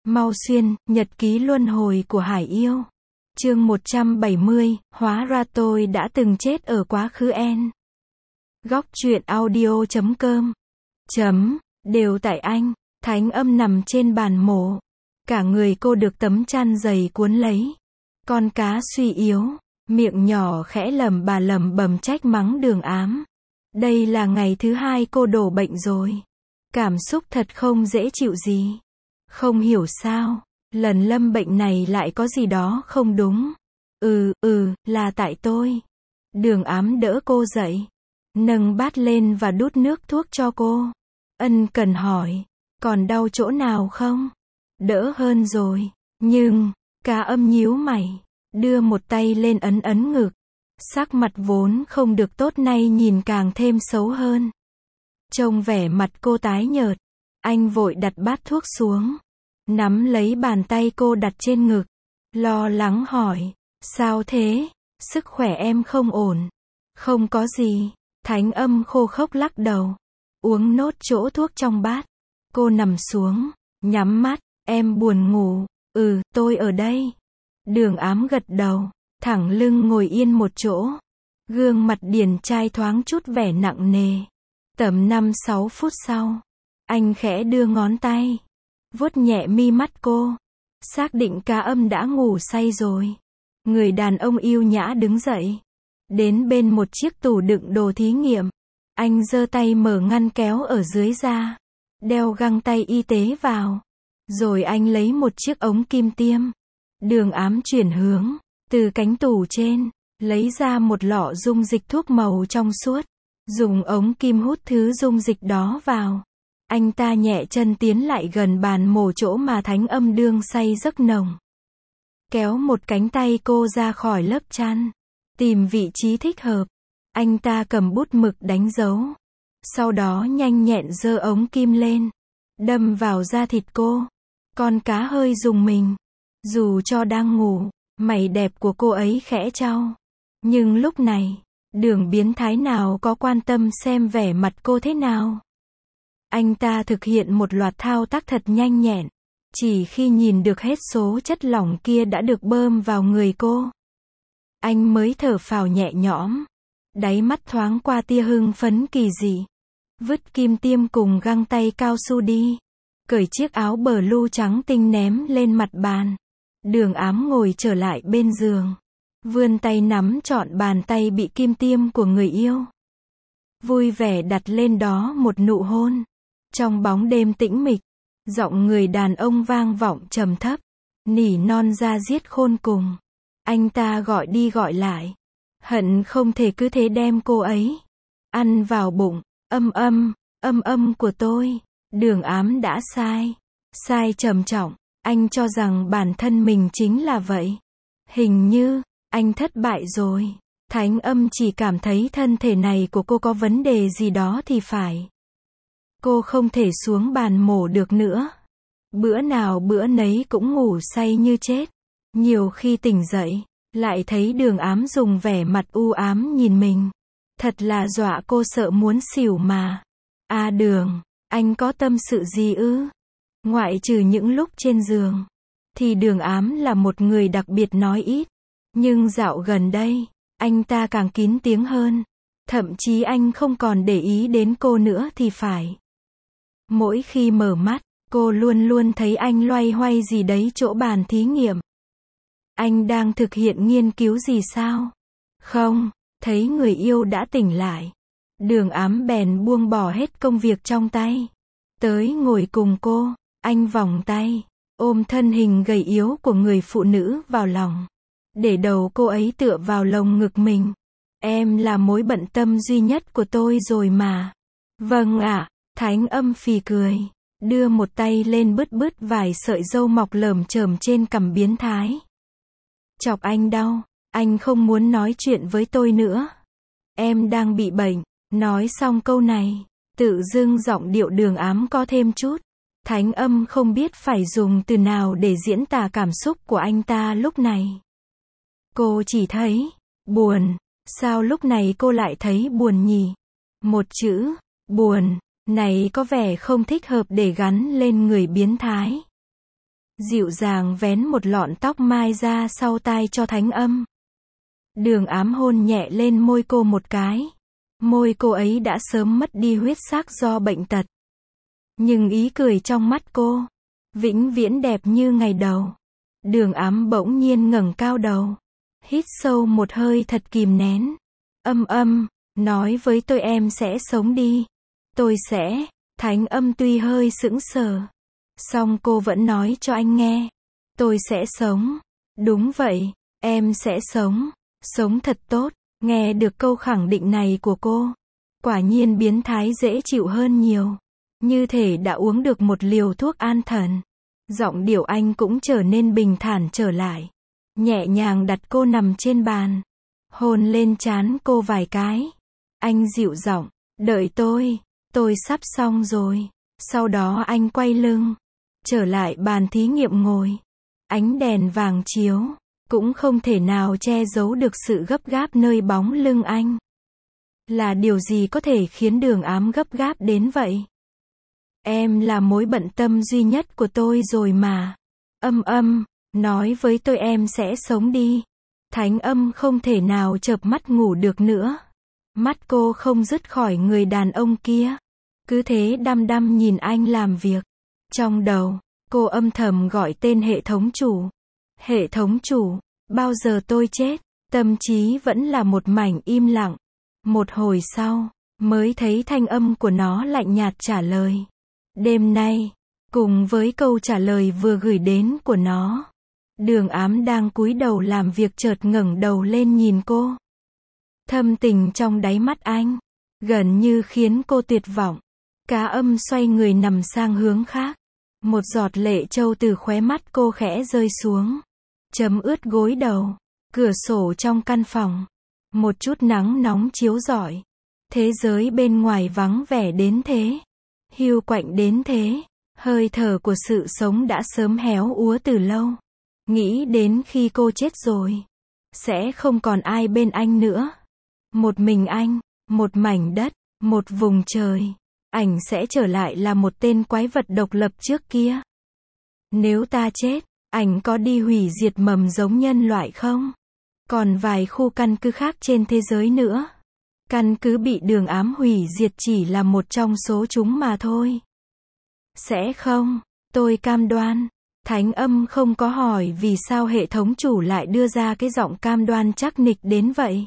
Mau xuyên, nhật ký luân hồi của Hải Yêu. Chương 170, hóa ra tôi đã từng chết ở quá khứ en. Góc truyện audio.com. Đều tại anh. Thánh Âm nằm trên bàn mổ. Cả người cô được tấm chăn dày cuốn lấy. Con cá suy yếu, miệng nhỏ khẽ lẩm bẩm trách mắng Đường Ám. Đây là ngày thứ 2 cô đổ bệnh rồi. Cảm xúc thật không dễ chịu gì. Không hiểu sao, lần lâm bệnh này lại có gì đó không đúng. Là tại tôi. Đường Ám đỡ cô dậy, nâng bát lên và đút nước thuốc cho cô. Ân cần hỏi, còn đau chỗ nào không? Đỡ hơn rồi, nhưng, Cá Âm nhíu mày, đưa một tay lên ấn ngực. Sắc mặt vốn không được tốt nay nhìn càng thêm xấu hơn. Trông vẻ mặt cô tái nhợt, anh vội đặt bát thuốc xuống, nắm lấy bàn tay cô đặt trên ngực, lo lắng hỏi, sao thế, sức khỏe em không ổn? Không có gì, Thánh Âm khô khốc lắc đầu, uống nốt chỗ thuốc trong bát. Cô nằm xuống, nhắm mắt, em buồn ngủ, tôi ở đây. Đường Ám gật đầu, thẳng lưng ngồi yên một chỗ, gương mặt điển trai thoáng chút vẻ nặng nề. Tầm 5-6 phút sau, anh khẽ đưa ngón tay, vuốt nhẹ mi mắt cô, xác định Cá Âm đã ngủ say rồi. Người đàn ông yêu nhã đứng dậy, đến bên một chiếc tủ đựng đồ thí nghiệm. Anh giơ tay mở ngăn kéo ở dưới ra, đeo găng tay y tế vào. Rồi anh lấy một chiếc ống kim tiêm. Đường Ám chuyển hướng, từ cánh tủ trên, lấy ra một lọ dung dịch thuốc màu trong suốt. Dùng ống kim hút thứ dung dịch đó vào. Anh ta nhẹ chân tiến lại gần bàn mổ chỗ mà Thánh Âm đương say giấc nồng. Kéo một cánh tay cô ra khỏi lớp chăn. Tìm vị trí thích hợp. Anh ta cầm bút mực đánh dấu. Sau đó nhanh nhẹn giơ ống kim lên. Đâm vào da thịt cô. Con cá hơi rùng mình. Dù cho đang ngủ, mày đẹp của cô ấy khẽ chau. Nhưng lúc này, Đường biến thái nào có quan tâm xem vẻ mặt cô thế nào. Anh ta thực hiện một loạt thao tác thật nhanh nhẹn. Chỉ khi nhìn được hết số chất lỏng kia đã được bơm vào người cô, anh mới thở phào nhẹ nhõm. Đáy mắt thoáng qua tia hưng phấn kỳ dị. Vứt kim tiêm cùng găng tay cao su đi. Cởi chiếc áo blue trắng tinh ném lên mặt bàn. Đường Ám ngồi trở lại bên giường. Vươn tay nắm trọn bàn tay bị kim tiêm của người yêu. Vui vẻ đặt lên đó một nụ hôn. Trong bóng đêm tĩnh mịch, giọng người đàn ông vang vọng trầm thấp, nỉ non ra diết khôn cùng. Anh ta gọi đi gọi lại, hận không thể cứ thế đem cô ấy ăn vào bụng. Âm của tôi. Đường Ám đã sai trầm trọng. Anh cho rằng bản thân mình chính là vậy. Hình như anh thất bại rồi. Thánh Âm chỉ cảm thấy thân thể này của cô có vấn đề gì đó thì phải. Cô không thể xuống bàn mổ được nữa. Bữa nào bữa nấy cũng ngủ say như chết. Nhiều khi tỉnh dậy, lại thấy Đường Ám dùng vẻ mặt u ám nhìn mình. Thật là dọa cô sợ muốn xỉu mà. Đường, anh có tâm sự gì ư? Ngoại trừ những lúc trên giường, thì Đường Ám là một người đặc biệt nói ít. Nhưng dạo gần đây, anh ta càng kín tiếng hơn. Thậm chí anh không còn để ý đến cô nữa thì phải. Mỗi khi mở mắt, cô luôn thấy anh loay hoay gì đấy chỗ bàn thí nghiệm. Anh đang thực hiện nghiên cứu gì sao? Không, thấy người yêu đã tỉnh lại. Đường Ám bèn buông bỏ hết công việc trong tay. Tới ngồi cùng cô, anh vòng tay, ôm thân hình gầy yếu của người phụ nữ vào lòng. Để đầu cô ấy tựa vào lồng ngực mình. Em là mối bận tâm duy nhất của tôi rồi mà. Vâng ạ. Thánh Âm phì cười, đưa một tay lên bứt vài sợi râu mọc lởm chởm trên cằm biến thái. Chọc anh đau, anh không muốn nói chuyện với tôi nữa. Em đang bị bệnh. Nói xong câu này, tự dưng giọng điệu Đường Ám có thêm chút. Thánh Âm không biết phải dùng từ nào để diễn tả cảm xúc của anh ta lúc này. Cô chỉ thấy buồn. Sao lúc này cô lại thấy buồn nhỉ? Một chữ buồn này có vẻ không thích hợp để gắn lên người biến thái. dịu dàng vén một lọn tóc mai ra sau tai cho Thánh Âm. Đường Ám hôn nhẹ lên môi cô một cái. Môi cô ấy đã sớm mất đi huyết sắc do bệnh tật. Nhưng ý cười trong mắt cô, vĩnh viễn đẹp như ngày đầu. Đường Ám bỗng nhiên ngẩng cao đầu. Hít sâu một hơi thật kìm nén. Âm, nói với tôi em sẽ sống đi. Tôi sẽ. Thánh Âm tuy hơi sững sờ. Song cô vẫn nói cho anh nghe. Tôi sẽ sống. Đúng vậy, em sẽ sống. Sống thật tốt. Nghe được câu khẳng định này của cô, quả nhiên biến thái dễ chịu hơn nhiều. Như thể đã uống được một liều thuốc an thần. Giọng điệu anh cũng trở nên bình thản trở lại. Nhẹ nhàng đặt cô nằm trên bàn. Hôn lên trán cô vài cái. Anh dịu giọng, đợi tôi sắp xong rồi. Sau đó anh quay lưng, trở lại bàn thí nghiệm ngồi. Ánh đèn vàng chiếu, cũng không thể nào che giấu được sự gấp gáp nơi bóng lưng anh. Là điều gì có thể khiến Đường Ám gấp gáp đến vậy? Em là mối bận tâm duy nhất của tôi rồi mà. Âm, nói với tôi em sẽ sống đi. Thánh Âm không thể nào chợp mắt ngủ được nữa. Mắt cô không dứt khỏi người đàn ông kia. Cứ thế đăm đăm nhìn anh làm việc. Trong đầu, cô âm thầm gọi tên hệ thống chủ. Hệ thống chủ, bao giờ tôi chết? Tâm trí vẫn là một mảnh im lặng. Một hồi sau, mới thấy thanh âm của nó lạnh nhạt trả lời. Đêm nay, cùng với câu trả lời vừa gửi đến của nó, Đường Ám đang cúi đầu làm việc chợt ngẩng đầu lên nhìn cô. Thâm tình trong đáy mắt anh, gần như khiến cô tuyệt vọng. Cá Âm xoay người nằm sang hướng khác. Một giọt lệ trâu từ khóe mắt cô khẽ rơi xuống. Chấm ướt gối đầu. Cửa sổ trong căn phòng. Một chút nắng nóng chiếu rọi. Thế giới bên ngoài vắng vẻ đến thế. Hiu quạnh đến thế. Hơi thở của sự sống đã sớm héo úa từ lâu. Nghĩ đến khi cô chết rồi, sẽ không còn ai bên anh nữa. Một mình anh, một mảnh đất, một vùng trời. Ảnh sẽ trở lại là một tên quái vật độc lập trước kia. Nếu ta chết, ảnh có đi hủy diệt mầm giống nhân loại không? Còn vài khu căn cứ khác trên thế giới nữa. Căn cứ bị Đường Ám hủy diệt chỉ là một trong số chúng mà thôi. Sẽ không, tôi cam đoan. Thánh Âm không có hỏi vì sao hệ thống chủ lại đưa ra cái giọng cam đoan chắc nịch đến vậy.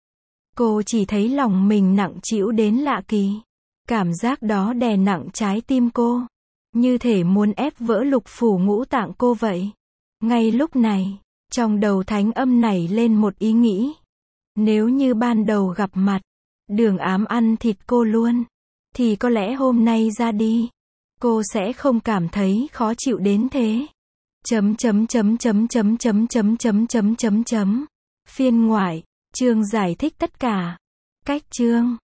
Cô chỉ thấy lòng mình nặng trĩu đến lạ kỳ. Cảm giác đó đè nặng trái tim cô. Như thể muốn ép vỡ lục phủ ngũ tạng cô vậy. Ngay lúc này, trong đầu Thánh Âm nảy lên một ý nghĩ. Nếu như ban đầu gặp mặt, Đường Ám ăn thịt cô luôn, thì có lẽ hôm nay ra đi, cô sẽ không cảm thấy khó chịu đến thế. Phiên ngoại, chương giải thích tất cả. Cách chương